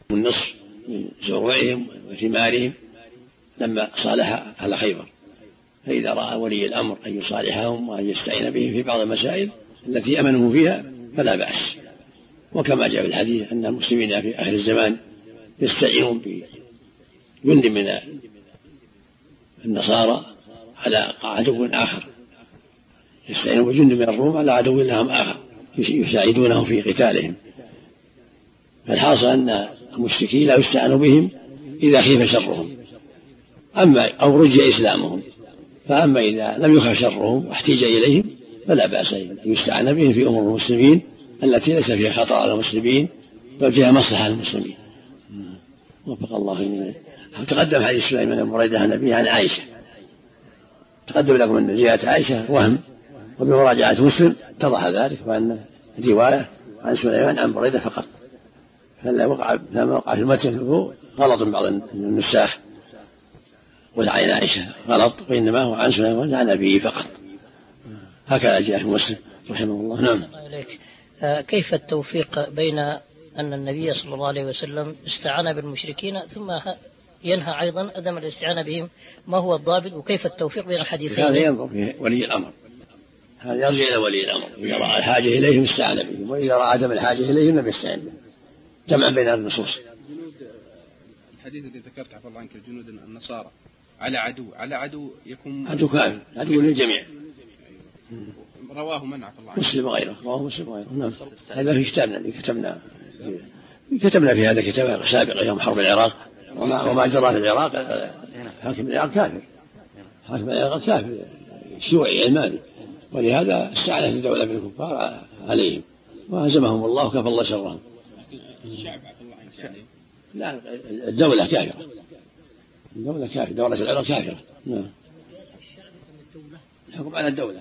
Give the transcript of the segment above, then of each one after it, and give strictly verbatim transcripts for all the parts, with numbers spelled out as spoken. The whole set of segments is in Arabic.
النصف من زروعهم وثمارهم لما صالح أهل خيبر، فإذا رأى ولي الأمر أن يصالحهم وأن يستعين بهم في بعض المسائل التي أمنوا فيها فلا بأس. وكما جاء في الحديث أن المسلمين في آخر الزمان يستعينون بجند من النصارى على عدو آخر، يستعينون بجند من الروم على عدو لهم آخر يساعدونه في قتالهم. فالحاصل أن المشركين لا يستعان بهم إذا خيف شرهم أما أو رجي إسلامهم، فأما إذا لم يخف شرهم واحتيج إليهم فلا بأس أن يستعان بهم في أمور المسلمين التي ليس فيها خطر على المسلمين بل فيها مصلحة للمسلمين. وفق الله جميعا. تقدم حديث سليمان بن بريدة عن أبيه عن عائشة، تقدم لكم أن زيادة عائشة وهم، وبمراجعة مسلم اتضح ذلك، وأن رواية عن سليمان عن بريدة فقط، فلا وقع لما وقع في المتن غلط من بعض النساخ والعين عائشة غلط، وإنما هو عن سليمان عن أبيه فقط، هكذا جاء في مسلم رحمه الله. نعم. كيف التوفيق بين أن النبي صلى الله عليه وسلم استعان بالمشركين ثم ينهى أيضا عدم الاستعانة بهم؟ ما هو الضابط وكيف التوفيق بين الحديثين؟ هذا ينظر في ولي الأمر، هذا يرجع إلى ولي الأمر، إذا رأى الحاجة إليهم استعان بهم، وإذا رأى عدم الحاجة إليهم لم يستعن بهم، جمعا بين النصوص. الجنود الحديث الذي ذكرت عفوا الله عنك الجنود النصارى على عدو على عدو يكون عدو كامل، عدو للجميع. رواه من عفوا الله عنك؟ مسلم وغيره، رواه مسلم وغيره. نعم. هذا في كتابنا اللي كتبنا كتبنا في هذا كتاب سابق يوم حرب العراق، وما, وما جرى في العراق. حاكم العراق كافر، حاكم العراق كافر شيوعي علماني، ولهذا استعانت الدولة بالكفار عليهم وهزمهم الله وكفى الله شرهم. الشعب عفوا الله عنك يعني لا، الدولة كافرة، الدولة كافرة، دولة العراق كافرة. نعم. الحكم على الدولة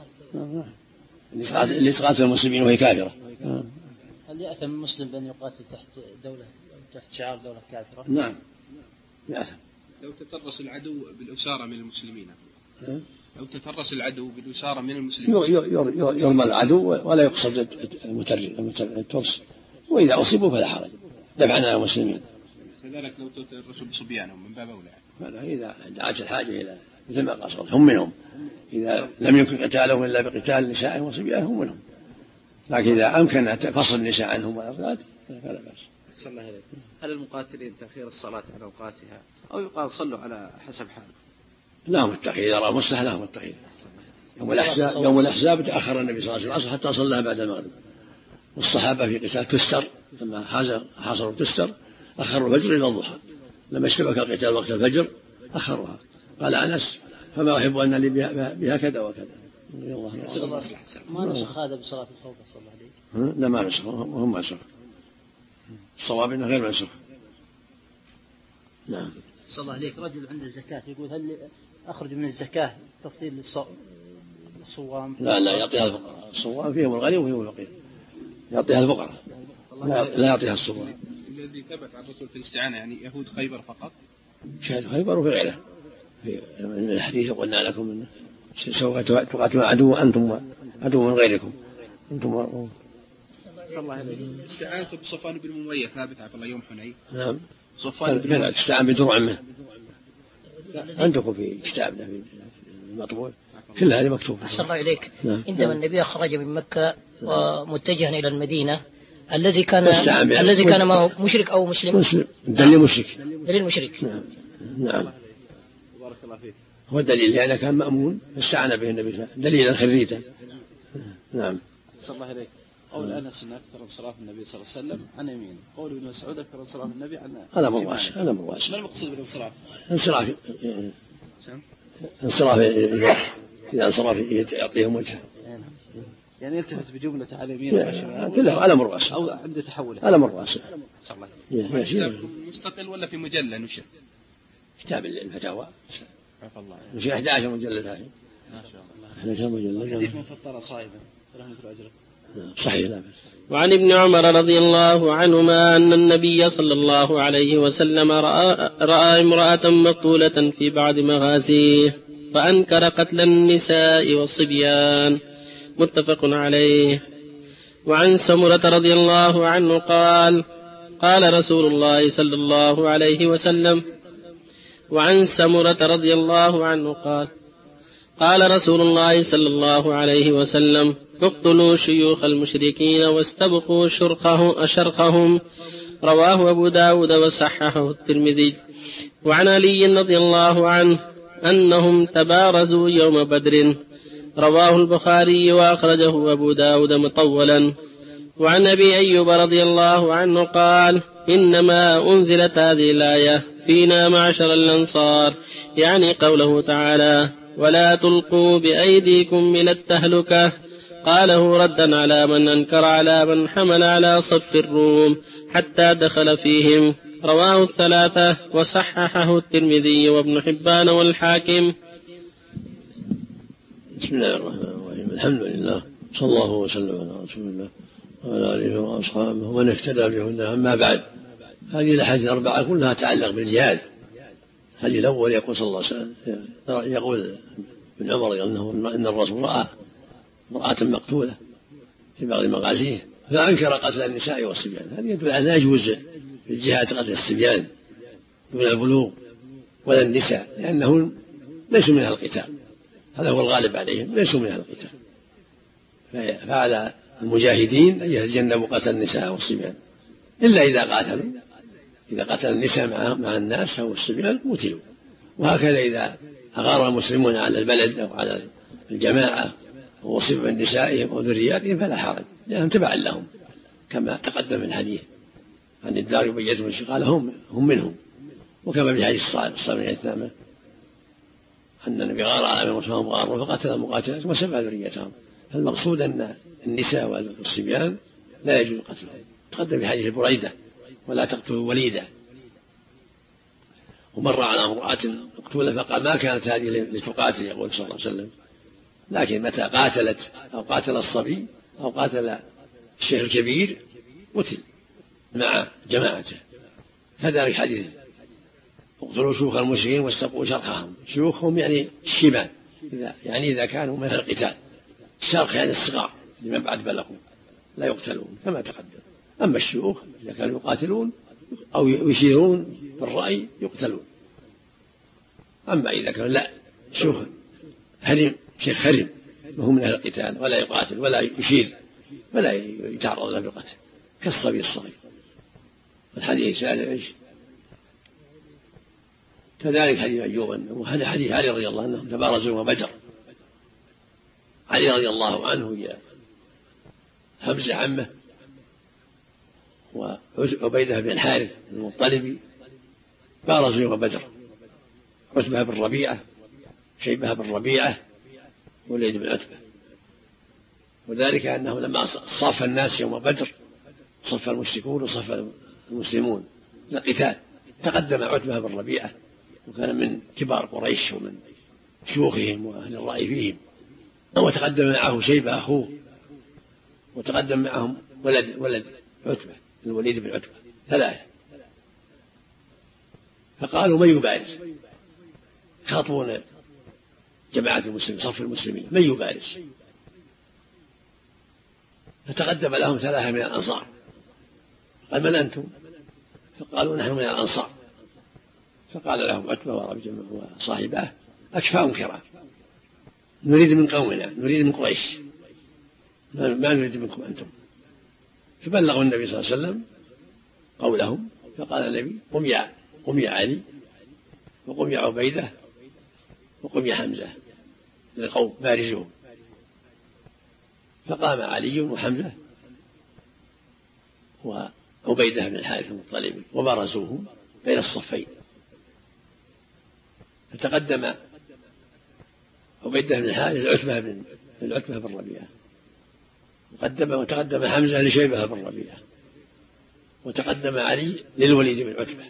اللي تقاتل المسلمين وهي كافرة. هل يأثم المسلم بأن يقاتل تحت دولة تحت شعار دولة كافرة؟ نعم يأثم. لو تترس العدو بالأسارة من المسلمين، لو تترس العدو بالأسارة من المسلمين يرمى العدو ولا يقصد الترس، وإذا أصيبوا فلا حرج دفعا عن المسلمين. كذلك لو تترسوا بصبيانهم من باب أولى، هذا إذا دعت الحاجة إلى مثل ما قصد هم منهم، إذا لم يمكن قتالهم إلا بقتال نسائهم وصبيانهم منهم، لكن إذا أمكن فصل النساء عنهم والأولاد فلا بأس. صلى الله عليه. هل المقاتلين تأخير الصلاة عن أوقاتها أو يقال صلوا على حسب حال؟ لهم التأخير، إذا رأى مصلحة لهم التأخير. يوم الأحزاب يوم الأحزاب تأخر النبي صلى الله عليه وسلم حتى صلى بعد المغرب، والصحابة في قتال تستر لما حاصروا تستر أخروا الفجر إلى الضحى، لما اشتبك القتال وقت الفجر أخرها. قال أنس فما أحب أن لي بها كذا وكذا. ما نسخ هذا بصلاة الخوف صلى الله عليه؟ لا ما نسخ، هم ما نسخ، الصواب إنه غير منسوخ. نعم. صلى الله عليك. رجل عنده الزكاة يقول هل أخرج من الزكاة تفضيل الصوام؟ لا لا، يعطيها الفقراء، الصوام فيهم الغني وفيهم الفقير، يعطيها الفقراء لا يعطيها الصوام. الذي ثبت عن الرسول في الاستعانة يعني يهود خيبر فقط؟ شهد خيبر وفي غيره، في الحديث قلنا لكم إنه سوف تقاتلون عدو أنتم عدو من غيركم أنتم. صلى الله عليه. استعانته بصفوان بن أمية ثابت عفوا الله يوم حنين. نعم. صفوان بن أمية استعان بدروع منه، عندكم في كتابنا في المطبوع كل هذه مكتوبة. أحسن الله إليك. نعم. عندما النبي خرج من مكة ومتجها إلى المدينة، الذي كان الذي كان معه مشرك أو مسلم؟ مسلم. دليل مشرك. دليل مشرك. نعم. نعم. بارك الله فيك. هو الدليل لأنه كان مأمون فاستعان به النبي صلى الله عليه وسلم دليلا خريتا. نعم. صلى الله عليك. قول أنس أن أكثر انصراف النبي صلى الله عليه وسلم عن يمين، قول ابن مسعود أكثر انصراف النبي عن هذا مرواش، هذا مرواش. ما المقصود بالانصراف؟ انصراف انصراف إذا انصراف يعطيهم وجهه، يعني يلتفت بجملة على يمين كلها على مرواش أو عنده تحول على مرواش. صلى الله عليه. مستقل ولا في مجلة نشر؟ كتاب الفتاوى عفى الله يعني. نشر أحد عشر مجلد هذه. ما شاء الله. أحد عشر مجلد. حديث من فطر صائما رحمة الله أجره. صحيح. لا بس. وعن ابن عمر رضي الله عنهما أن النبي صلى الله عليه وسلم رأى, رأى امرأة مقتولة في بعض مغازيه فأنكر قتل النساء والصبيان، متفق عليه. وعن سمرة رضي الله عنه قال: قال رسول الله صلى الله عليه وسلم. وعن سمرة رضي الله عنه قال قال رسول الله صلى الله عليه وسلم اقتلوا شيوخ المشركين واستبقوا شرقه شرقهم. رواه أبو داود وصححه الترمذي. وعن علي رضي الله عنه أنهم تبارزوا يوم بدر. رواه البخاري وأخرجه أبو داود مطولا. وعن أبي أيوب رضي الله عنه قال إنما أنزلت هذه الآية فينا معشر الأنصار، يعني قوله تعالى ولا تلقوا بأيديكم إلى التهلكة. قاله ردا على من أنكر على من حمل على صف الروم حتى دخل فيهم. رواه الثلاثة وصححه الترمذي وابن حبان والحاكم. بسم الله الرحمن الرحيم. الحمد لله صلى الله وسلم على رسول الله وعلى آله وأصحابه ومن اهتدى بهداه. أما بعد، هذه الأحاديث الأربعة كلها تتعلق بالجهاد. الحديث الأول يقول صلى الله عليه وسلم يقول ابن عمر أنه إن الرسول رأى امرأة مقتولة في بعض مغازيه فأنكر قتل النساء والصبيان. هذه يدل على أن يجوز في الجهاد قتل الصبيان دون البلوغ ولا النساء، لأنهم ليسوا من أهل القتال، هذا هو الغالب عليهم، ليسوا من أهل القتال. فعلى المجاهدين أن يتجنبوا قتل النساء والصبيان، إلا إذا قاتلوا، إذا قتل النساء مع, مع الناس أو الصبيان قتلوا. وهكذا إذا أغار المسلمون على البلد أو على الجماعة ووصف نسائهم أو ذرياتهم فلا حرج، لأنهم تبعا لهم، كما تقدم الحديث عن الدار بن يزيد قال هم هم منهم، وكما في حديث الصالح الثامن أن النبي غار على المسلمين غاروا فقتل المقاتلات وسبع ذريتهم. فالمقصود أن النساء والصبيان لا يجوز قتلهم. تقدم في حديث بريدة ولا تقتلوا وليدة. ومر على امرأة مقتولة فقال ما كانت هذه لتقاتل، يقول صلى الله عليه وسلم، لكن متى قاتلت أو قاتل الصبي أو قاتل الشيخ الكبير قتل مع جماعته. كذلك حديث اقتلوا شيوخ المشركين واستبقوا شرقهم. شيوخهم يعني الشبان، يعني إذا كانوا من القتال. الشرق يعني الصغار لما بعد بلغوا لا يقتلون كما تقدم. أما الشيوخ إذا كانوا يقاتلون أو يشيرون بالرأي يقتلون. أما إذا كانوا لا شيوخ هرم، شيخ هرم وهو من أهل القتال ولا يقاتل ولا يشير ولا يتعرض له بالقتل كالصبي الصغير. الحديث الثالث كذلك حديث أيوب، وهذا حديث علي رضي الله عنه تبارزوا وبدر. علي رضي الله عنه يا حمزة عمه وعبيدة بن الحارث المطلبي بارزوا يوم بدر. عتبة بن ربيعة، شيبة بن ربيعة، وليد بن عتبة. وذلك أنه لما صف الناس يوم بدر صف المشركون وصف المسلمون للقتال، تقدم عتبة بن ربيعة وكان من كبار قريش ومن شيوخهم وأهل الرأي فيهم، وتقدم معه شيبة أخوه، وتقدم معهم ولد ولد عتبة الوليد بن عتبة، ثلاثة. فقالوا من يبارز؟ خاطبون جماعة المسلمين صف المسلمين من يبارز؟ فتقدم لهم ثلاثة من الأنصار. قال من أنتم؟ فقالوا نحن من الأنصار. فقال لهم عتبة وصاحباه أكفاهم كرام، نريد من قومنا، نريد من قريش، ما نريد منكم أنتم. فبلغوا النبي صلى الله عليه وسلم قولهم، فقال النبي قم يا قم يا علي وقم يا عبيدة وقم يا حمزة للقوم بارزوهم. فقام علي وحمزة وعبيدة بن الحارث المطلبي وبارزوهم بين الصفين. فتقدم عبيدة بن الحارث عتبة بن العتبة بن ربيعة، وقدم وتقدم حمزة لشيبة بن ربيعة، وتقدم علي للوليد بن عتبة.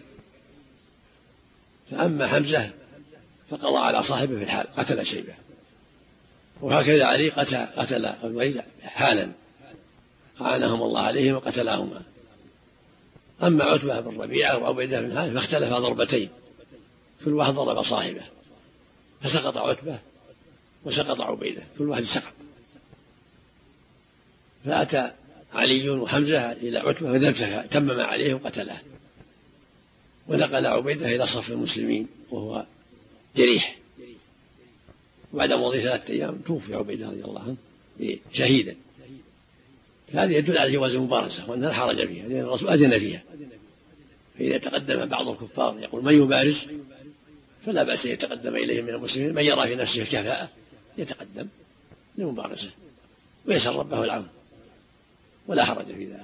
فأما حمزة فقضى على صاحبه في الحال قتل شيبة، وهكذا علي قتل قتل الوليد حالا أعانهم الله عليهم وقتلهما. أما عتبة بن ربيعة وعبيدة بن الحارث فاختلفا ضربتين، كل واحد ضرب صاحبه، فسقط عتبة وسقط عبيدة، كل واحد سقط. فأتى علي وحمزة إلى عتبة فذلك تمم عليه وقتله، ونقل عبيدة إلى صف المسلمين وهو جريح. وبعد مضي ثلاثة أيام توفي عبيدة رضي الله عنه شهيدا. هذا يدل على جواز المبارزة وأنها لا حرج فيها، لأن الرسول أذن فيها. فإذا تقدم بعض الكفار يقول من يبارز فلا بأس يتقدم إليهم من المسلمين، من يرى في نفسه الكفاءة يتقدم للمبارزة ويسأل ربه العون ولا حرج في ذلك.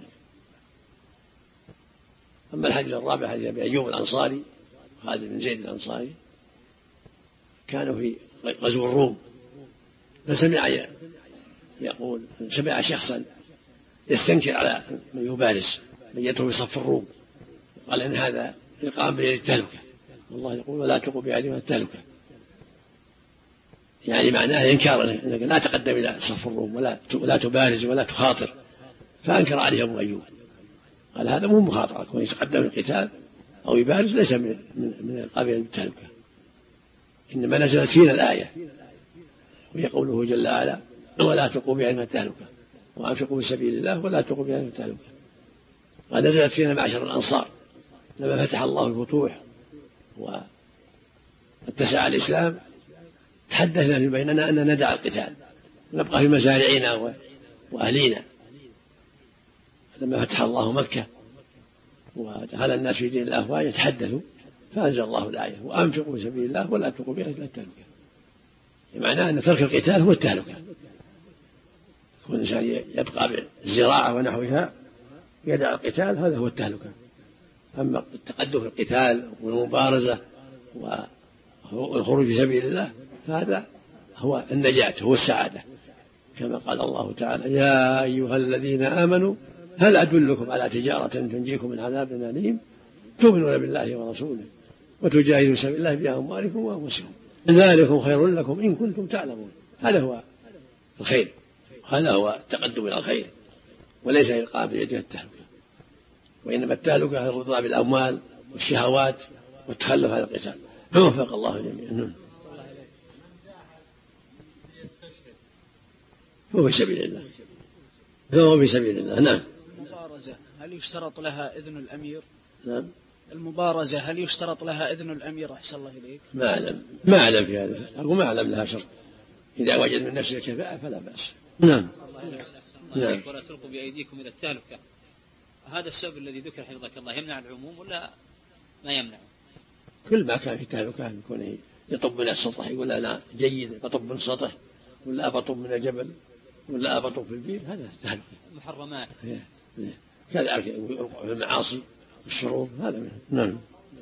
أما الحديث الرابع حديث أبي أيوب الأنصاري خالد بن زيد الأنصاري، كانوا في غزو الروم فسمع يقول سمع شخصا يستنكر على من يبارز من يدخل في صف الروم، قال إن هذا إقام بيد التهلكة، والله يقول ولا تقوا بأيديهم التهلكة، يعني معناه إنكار أنك لا تقدم إلى صف الروم ولا ولا تبارز ولا تخاطر. فأنكر عليه أبو أيوب قال هذا مو مخاطرة، كون يتقدم القتال أو يبارز ليس من من القابل للتهلكة، إنما نزلت فينا الآية وهي قوله جل وعلا ولا تقوا بأيديهم التهلكة وأنفقوا في سبيل الله ولا تقوا بأيديهم التهلكة. قد نزلت فينا معشر الأنصار لما فتح الله الفتوح واتسع الإسلام، تحدثنا في بيننا أن ندع القتال نبقى في مزارعنا وأهلينا. لما فتح الله مكة ودخل الناس في دين الله أفواجا يتحدثوا، فأنزل الله الآية وأنفقوا في سبيل الله ولا تلقوا بأيديكم إلى التهلكة. معناه أن ترك القتال هو التهلكة، يكون الإنسان يبقى بالزراعة ونحوها يدع القتال هذا هو التهلكة. أما التقدم في القتال والمبارزة والخروج في سبيل الله هذا هو النجاة هو السعادة، كما قال الله تعالى يا أيها الذين آمنوا هل أدلكم على تجارة تنجيكم من عذاب أليم تؤمنون بالله ورسوله وتجاهدون في سبيل الله بأموالكم وأنفسكم ذلكم خير لكم إن كنتم تعلمون. هذا هو الخير، هذا هو التقدم إلى الخير، وليس إلقاء بيده التهلكة، وإنما التهلكة الرضا بالأموال والشهوات والتخلف عن القتال. فوفق الله جميعا. فهو في سبيل الله، فهو في سبيل الله. نعم. المبارزة هل يشترط لها إذن الأمير؟ نعم. المبارزة هل يشترط لها إذن الأمير؟ أحسن الله إليك. ما أعلم ما أعلم في هذا، أقول ما أعلم لها شرط، إذا وجد من نفسه الكفاءة فلا بأس. نعم. نعم. ولا تلقوا بأيديكم إلى التهلكة، هذا السبب الذي ذكر حفظك الله يمنع العموم ولا ما يمنع؟ كل ما كان في تهلكة يكون يطب من السطح يقول أنا جيد بطب من السطح ولا بطب من الجبل ولا بطب في البير، هذا تهلكة. محرمات كذلك في المعاصي والشرور هذا منه. نعم.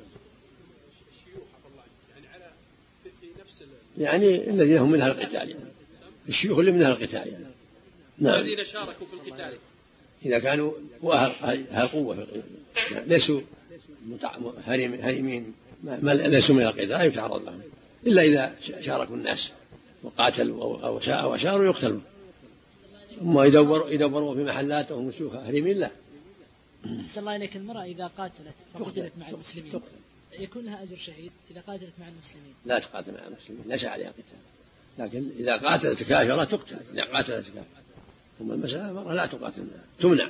يعني الذين هم من أهل القتال، يعني الشيوخ اللي من أهل القتال يعني. نعم. الذين شاركوا في القتال إذا كانوا أهل قوة يعني ليسوا هرمين ما ليسوا من القتال يتعرض لهم، إلا إذا شاركوا الناس وقاتلوا أو أشاروا يقتلوا. أما يدوروا يدوروا في محلات وهم شيوخ هرمين لا. أحسن الله إليك. المرأة إذا قاتلت فقتلت مع المسلمين تقتل. يكون لها أجر شهيد إذا قاتلت مع المسلمين؟ لا تقاتل مع المسلمين، ليس عليها قتال، لكن إذا قاتلت كافرة تقتل. إذا قاتلت كافرة ثم المسألة مرة لا تقاتل تمنع.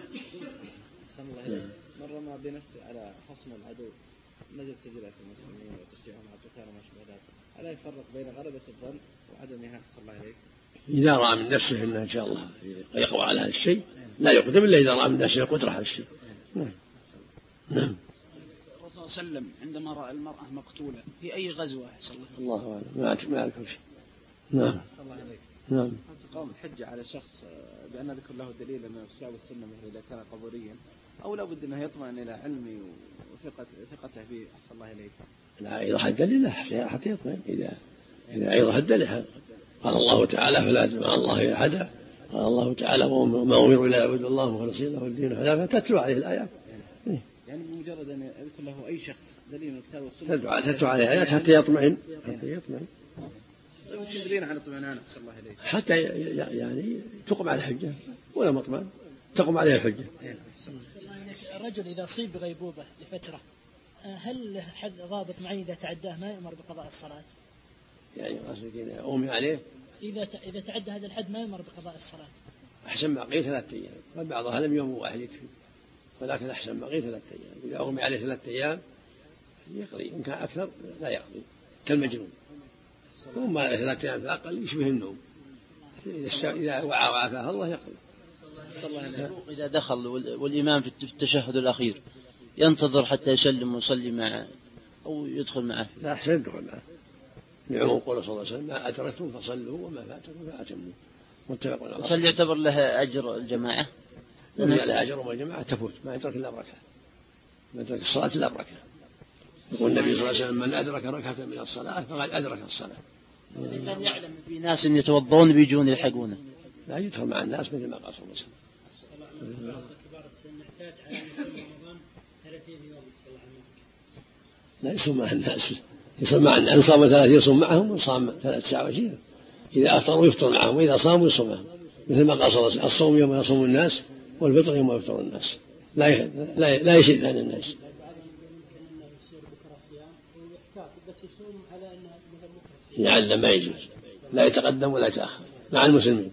مرة ما بنفسه على حصن العدو نجد تجرية المسلمين وتشجيعهم على القتال وما شابه ذلك، ألا يفرق بين غلبة الظن وعدمها؟ أحسن الله إليك. إذا رأى من نفسه أنه إن شاء الله يقوى على هذا الشيء لا يقدم إلا إذا رأى من نفسه القدرة على الشيء. نعم. نعم. الرسول صلى الله عليه وسلم عندما رأى المرأة مقتولة في أي غزوة أحسن الله؟ الله أعلم ما أعرف شيء. نعم. أحسن الله إليك. نعم. تقام الحجة على شخص بأن ذكر له دليل من الكتاب والسنة مثل إذا كان قبوريا أو لا بد أنه يطمئن إلى علمي وثقة ثقته به؟ أحسن الله إليك. لا إذا حد دليل حتى يطمئن. إذا إذا أيضا حد دليل قال الله تعالى فلا تدع مع الله أحدا، قال الله تعالى وما أمروا إلا يعبدوا الله مخلصين له الدين حنفاء، تتلو عليه الآيات. يعني بمجرد أن يذكر له أي شخص دليل من الكتاب والسنة تتلو عليه الآيات حتى يطمئن حتى يطمئن. وش دليل على اطمئنان؟ أحسن الله إليك. حتى يعني تقم على الحجة ولا مطمئن تقم عليه الحجة. الرجل إذا أصيب بغيبوبة لفترة هل حد ضابط معين إذا تعداه ما يأمر بقضاء الصلاة؟ يعني قصدك إذا أغمي عليه إذا إذا تعدى هذا الحد ما يأمر بقضاء الصلاة؟ أحسن ما قيل ثلاثة أيام، وبعضها لم يوم واحد يكفي، ولكن أحسن ما قيل ثلاثة أيام. إذا أغمي عليه ثلاثة أيام يقضي، إن كان أكثر لا يقضي كالمجنون. وما عليه ثلاثة أيام فأقل يشبه النوم، إذا وعى وعافاه الله يقضي. إذا دخل والإمام في التشهد الأخير ينتظر حتى يسلم ويصلي معه أو يدخل معه؟ لا، أحسن يدخل معه، لعموم قوله صلى الله عليه وسلم: ما أدركتم فصلوا وما فاتكم فأتموا. متفق عليه. هل يعتبر له أجر الجماعة؟ يرجع له أجر والجماعة تفوت، ما يدرك إلا بركة، ما يدرك الصلاة إلا بركة. يقول النبي صلى الله عليه وسلم: من أدرك ركعة من الصلاة فقد أدرك الصلاة. كان يعلم في ناس يتوضون بيجون يلحقونه، لا يدخل مع الناس مثل ما قال صلى الله عليه وسلم. لا يصوم مع الناس، يصوم مع الناس، إن صام ثلاثين يصوم معهم، وإن صام ثلاث ساعة وعشرين. إذا أفطروا يفطر معهم، وإذا صاموا يصوم معهم، مثل ما قال صلى الله عليه وسلم: الصوم يوم يصوم الناس والفطر يوم يفطر الناس. لا لا يشد عن الناس. يعلم ما يجوز، لا يتقدم ولا يتأخر مع المسلمين.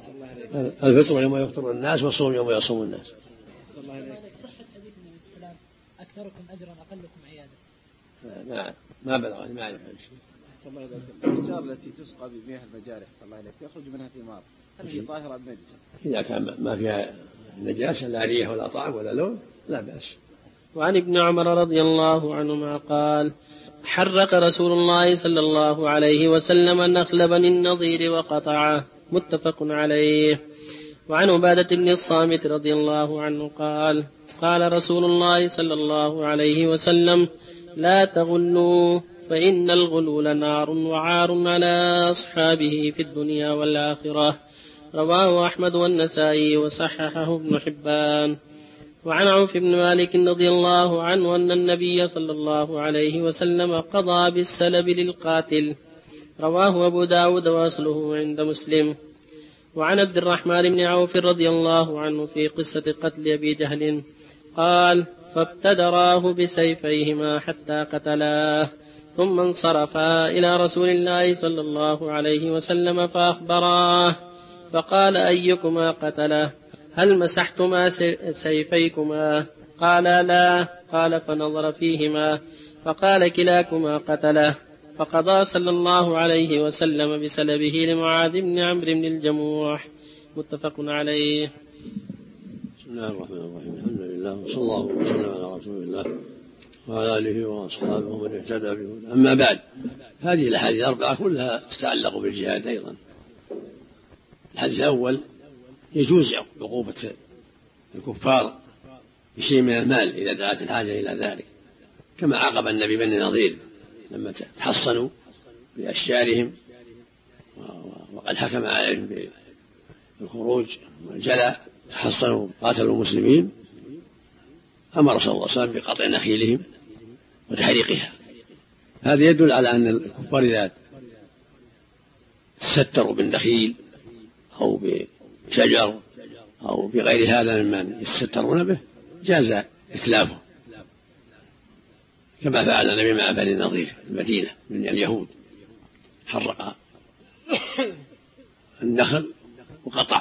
الفطر يوم يفطر الناس والصوم يوم يصوم الناس. صحة حديث النبي صلى الله عليه وسلم: أكثركم أجرا أقلكم عيادا. ما ما بلغني، ما أعرف شيء. صلى الله عليه وسلم. الأشجار التي تسقى بمياه المجارح صلى الله عليه وسلم يخرج منها ثمار، هل هي طاهرة بنجسة؟ إذا كان ما فيها نجاسة، لا ريح ولا طعم ولا لون، لا بأس. وعن ابن عمر رضي الله عنهما قال: حرق رسول الله صلى الله عليه وسلم نخل بني النضير وقطعه. متفق عليه. وعن عبادة بن الصامت رضي الله عنه قال: قال رسول الله صلى الله عليه وسلم: لا تغلوا، فإن الغلول نار وعار على أصحابه في الدنيا والآخرة. رواه أحمد والنسائي وصححه ابن حبان. وعن عوف بن مالك رضي الله عنه أن النبي صلى الله عليه وسلم قضى بالسلب للقاتل. رواه أبو داود وأصله عند مسلم. وعن عبد الرحمن بن عوف رضي الله عنه في قصة قتل أبي جهل قال: فابتدراه بسيفيهما حتى قتلاه، ثم انصرفا إلى رسول الله صلى الله عليه وسلم فأخبراه، فقال: أيكما قتله؟ هل مسحتما سيفيكما؟ قال: لا. قال: فنظر فيهما فقال: كلاكما قتله. فقضى صلى الله عليه وسلم بسلبه لمعاذ بن عمرو بن الجموح. متفق عليه. بسم الله الرحمن الرحيم. الحمد لله وصلى الله وسلم على رسول الله وعلى آله وأصحابه ومن اهتدى بهداه. أما بعد، هذه الأحاديث الأربعة كلها تتعلق بالجهاد أيضا. الحديث الأول: يجوز عقوبة الكفار بشيء من المال إذا دعت الحاجة إلى ذلك، كما عاقب النبي بني النضير لما تحصنوا بأشجارهم وقد حكم عليهم بالخروج والجلاء، تحصنوا قاتلوا المسلمين، أمر صلى الله عليه وسلم بقطع نخيلهم وتحريقها. هذا يدل على أن الكفار إذا تستروا بالنخيل أو بشجر أو بغير هذا ممن يستترون به جاز إتلافه، كما فعل النبي مع بني النضير المدينة من اليهود، حرق النخل وقطع.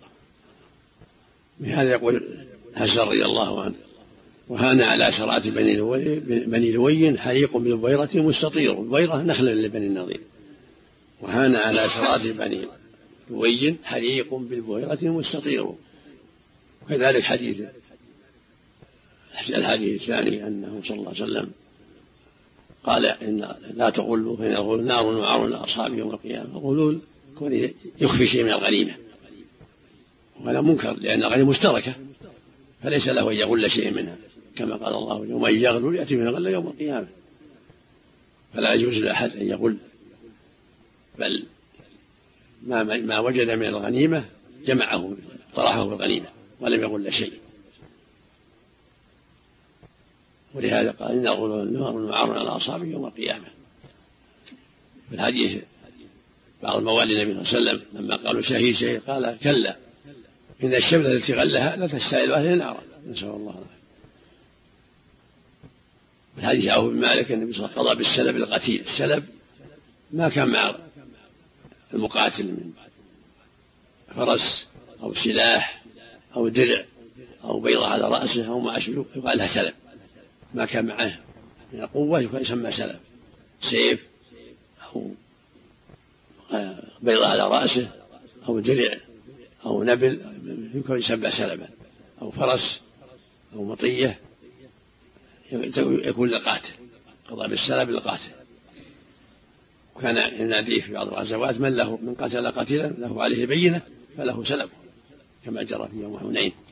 بهذا يقول حسن رضي الله عنه: وهان على عشرات بني لوي حريق بالبويرة مستطير. البويرة نخل لبني النضير. وهان على عشرات بني لوي حريق بالبويرة مستطير. وكذلك حديث الحديث الثاني أنه صلى الله عليه وسلم قال: إن لا تغلوا، فإن الغلول نار وعار لأصحابه يوم القيامة. الغلول كون يخفي شيء من الغنيمة، وهذا منكر لأن الغنيمة مشتركة، فليس له أن يغل شيء منها، كما قال الله: يوم يغلل يأتي من الغل يوم القيامة. فلا يجوز لأحد أن يغل، بل ما, ما وجد من الغنيمة جمعه طرحه بالغنيمة ولم يغل شيء. ولهذا قال: إن الغلول نار وعار على أصحابه يوم القيامة. في الحديث بعض الموالي النبي صلى الله عليه وسلم لما قالوا شهيد شهيد قال: كلا، إن الشملة التي غلها لا تستاهل أهل النار، نسأل الله العافية. الحديث عوف بن مالك النبي صلى الله عليه وسلم قضى بالسلب القتيل. السلب ما كان مع المقاتل من فرس أو سلاح أو درع أو بيضة على رأسه أو ما أشبه يقال لها سلب. ما كان معه من القوة يسمى سلب، سيف أو بيضة على رأسه أو درع أو نبل يسمى سلبا، أو فرس أو مطية يكون للقاتل، قضى بالسلب للقاتل. وكان يناديه في بعض الغزوات: من له من قتل قتيلا له عليه بينة فله سلب، كما جرى في يوم حنين.